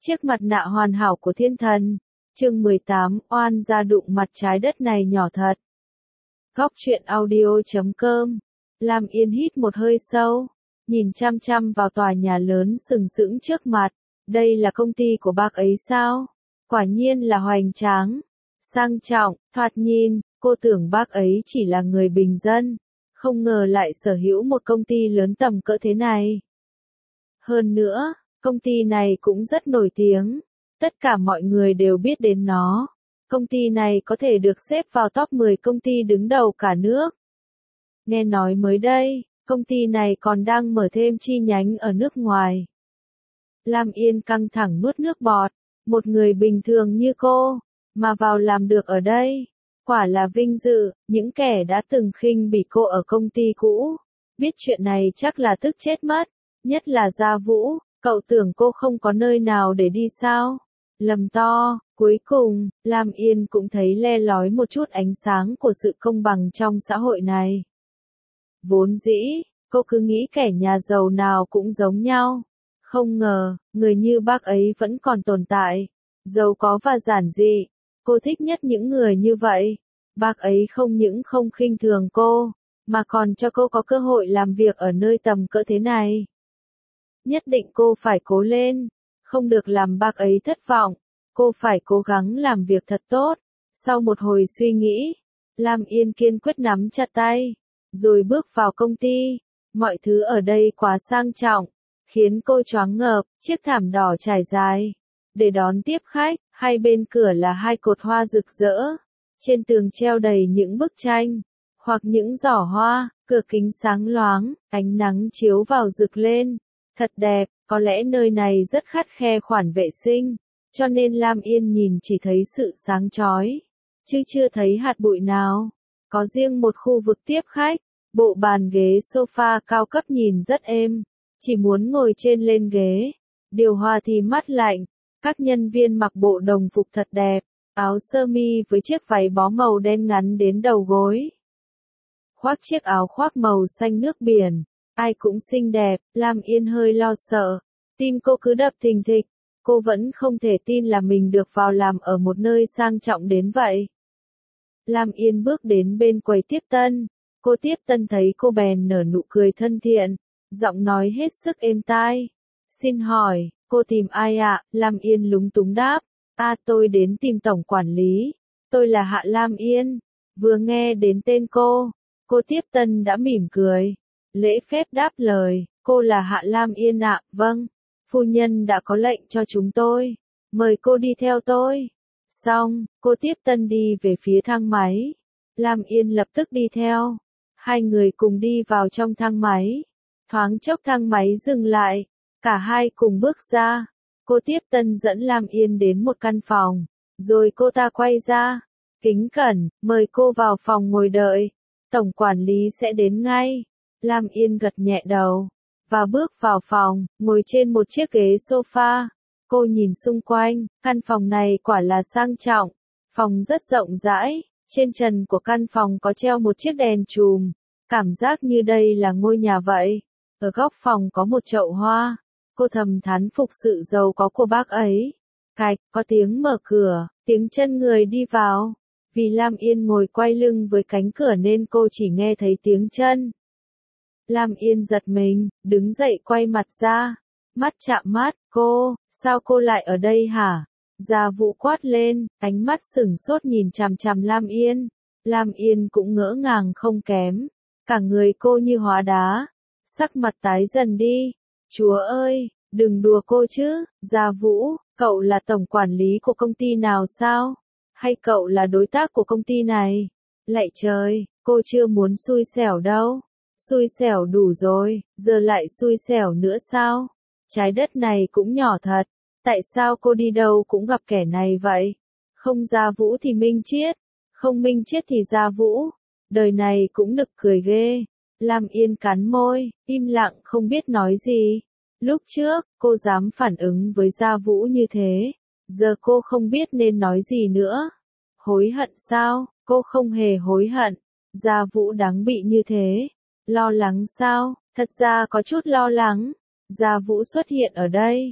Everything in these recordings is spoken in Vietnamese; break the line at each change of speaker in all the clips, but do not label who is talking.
Chiếc mặt nạ hoàn hảo của thiên thần. Chương 18, oan gia đụng mặt trái đất này nhỏ thật. Góc truyện audio.com. Lam Yên hít một hơi sâu, nhìn chăm chăm vào tòa nhà lớn sừng sững trước mặt. Đây là công ty của bác ấy sao? Quả nhiên là hoành tráng, sang trọng, thoạt nhìn, cô tưởng bác ấy chỉ là người bình dân, không ngờ lại sở hữu một công ty lớn tầm cỡ thế này. Hơn nữa, công ty này cũng rất nổi tiếng, tất cả mọi người đều biết đến nó. Công ty này có thể được xếp vào top 10 công ty đứng đầu cả nước. Nghe nói mới đây, công ty này còn đang mở thêm chi nhánh ở nước ngoài. Lam Yên căng thẳng nuốt nước bọt, một người bình thường như cô, mà vào làm được ở đây. Quả là vinh dự, những kẻ đã từng khinh bỉ cô ở công ty cũ. Biết chuyện này chắc là tức chết mất, nhất là Gia Vũ, cậu tưởng cô không có nơi nào để đi sao? Lầm to, cuối cùng, Lam Yên cũng thấy le lói một chút ánh sáng của sự công bằng trong xã hội này. Vốn dĩ, cô cứ nghĩ kẻ nhà giàu nào cũng giống nhau. Không ngờ, người như bác ấy vẫn còn tồn tại. Giàu có và giản dị. Cô thích nhất những người như vậy. Bác ấy không những không khinh thường cô, mà còn cho cô có cơ hội làm việc ở nơi tầm cỡ thế này. Nhất định cô phải cố lên, không được làm bác ấy thất vọng. Cô phải cố gắng làm việc thật tốt. Sau một hồi suy nghĩ, Lam Yên kiên quyết nắm chặt tay, rồi bước vào công ty. Mọi thứ ở đây quá sang trọng, khiến cô choáng ngợp. Chiếc thảm đỏ trải dài để đón tiếp khách, hai bên cửa là hai cột hoa rực rỡ. Trên tường treo đầy những bức tranh, hoặc những giỏ hoa, cửa kính sáng loáng, ánh nắng chiếu vào rực lên. Thật đẹp, có lẽ nơi này rất khắt khe khoản vệ sinh, cho nên Lam Yên nhìn chỉ thấy sự sáng chói, chứ chưa thấy hạt bụi nào. Có riêng một khu vực tiếp khách, bộ bàn ghế sofa cao cấp nhìn rất êm, chỉ muốn ngồi trên lên ghế. Điều hòa thì mát lạnh, các nhân viên mặc bộ đồng phục thật đẹp, áo sơ mi với chiếc váy bó màu đen ngắn đến đầu gối. Khoác chiếc áo khoác màu xanh nước biển, ai cũng xinh đẹp. Lam Yên hơi lo sợ, tim cô cứ đập thình thịch, cô vẫn không thể tin là mình được vào làm ở một nơi sang trọng đến vậy. Lam Yên bước đến bên quầy tiếp tân, cô tiếp tân thấy cô bèn nở nụ cười thân thiện, giọng nói hết sức êm tai. Xin hỏi, cô tìm ai ạ? Lam Yên lúng túng đáp, tôi đến tìm tổng quản lý, tôi là Hạ Lam Yên. Vừa nghe đến tên cô tiếp tân đã mỉm cười, lễ phép đáp lời, cô là Hạ Lam Yên ạ. Vâng, phu nhân đã có lệnh cho chúng tôi, mời cô đi theo tôi. Xong, cô tiếp tân đi về phía thang máy. Lam Yên lập tức đi theo. Hai người cùng đi vào trong thang máy. Thoáng chốc thang máy dừng lại, cả hai cùng bước ra. Cô tiếp tân dẫn Lam Yên đến một căn phòng, rồi cô ta quay ra, kính cẩn, mời cô vào phòng ngồi đợi. Tổng quản lý sẽ đến ngay. Lam Yên gật nhẹ đầu, và bước vào phòng, ngồi trên một chiếc ghế sofa. Cô nhìn xung quanh, căn phòng này quả là sang trọng. Phòng rất rộng rãi, trên trần của căn phòng có treo một chiếc đèn chùm. Cảm giác như đây là ngôi nhà vậy. Ở góc phòng có một chậu hoa. Cô thầm thán phục sự giàu có của bác ấy. Cạch, có tiếng mở cửa, tiếng chân người đi vào. Vì Lam Yên ngồi quay lưng với cánh cửa nên cô chỉ nghe thấy tiếng chân. Lam Yên giật mình, đứng dậy quay mặt ra. Mắt chạm mắt, sao cô lại ở đây hả? Gia Vũ quát lên, ánh mắt sửng sốt nhìn chằm chằm Lam Yên. Lam Yên cũng ngỡ ngàng không kém. Cả người cô như hóa đá. Sắc mặt tái dần đi. Chúa ơi, đừng đùa cô chứ. Gia Vũ, cậu là tổng quản lý của công ty nào sao? Hay cậu là đối tác của công ty này? Lạy trời, cô chưa muốn xui xẻo đâu. Xui xẻo đủ rồi, giờ lại xui xẻo nữa sao? Trái đất này cũng nhỏ thật. Tại sao cô đi đâu cũng gặp kẻ này vậy? Không Gia Vũ thì Minh Chiết, không Minh Chiết thì Gia Vũ. Đời này cũng nực cười ghê. Lam Yên cắn môi, im lặng không biết nói gì. Lúc trước, cô dám phản ứng với Gia Vũ như thế. Giờ cô không biết nên nói gì nữa. Hối hận sao? Cô không hề hối hận. Gia Vũ đáng bị như thế. Lo lắng sao? Thật ra có chút lo lắng. Gia Vũ xuất hiện ở đây.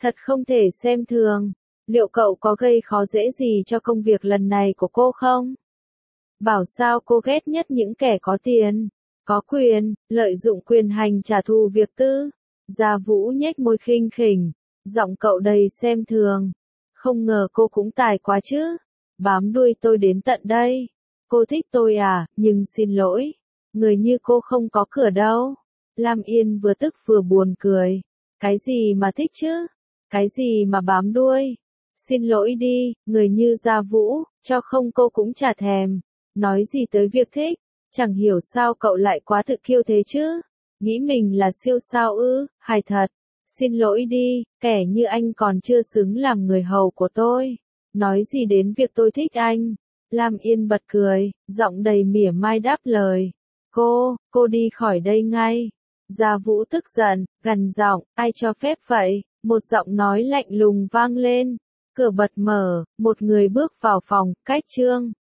Thật không thể xem thường. Liệu cậu có gây khó dễ gì cho công việc lần này của cô không? Bảo sao cô ghét nhất những kẻ có tiền, có quyền, lợi dụng quyền hành trả thù việc tư. Gia Vũ nhếch môi khinh khỉnh, giọng cậu đầy xem thường. Không ngờ cô cũng tài quá chứ. Bám đuôi tôi đến tận đây. Cô thích tôi à, nhưng xin lỗi. Người như cô không có cửa đâu. Lam Yên vừa tức vừa buồn cười. Cái gì mà thích chứ? Cái gì mà bám đuôi? Xin lỗi đi, người như Gia Vũ, cho không cô cũng chả thèm. Nói gì tới việc thích, chẳng hiểu sao cậu lại quá tự kiêu thế chứ. Nghĩ mình là siêu sao ư, hài thật. Xin lỗi đi, kẻ như anh còn chưa xứng làm người hầu của tôi. Nói gì đến việc tôi thích anh. Lam Yên bật cười, giọng đầy mỉa mai đáp lời. Cô đi khỏi đây ngay. Gia Vũ tức giận, gằn giọng, ai cho phép vậy? Một giọng nói lạnh lùng vang lên. Cửa bật mở, một người bước vào phòng, cách Trương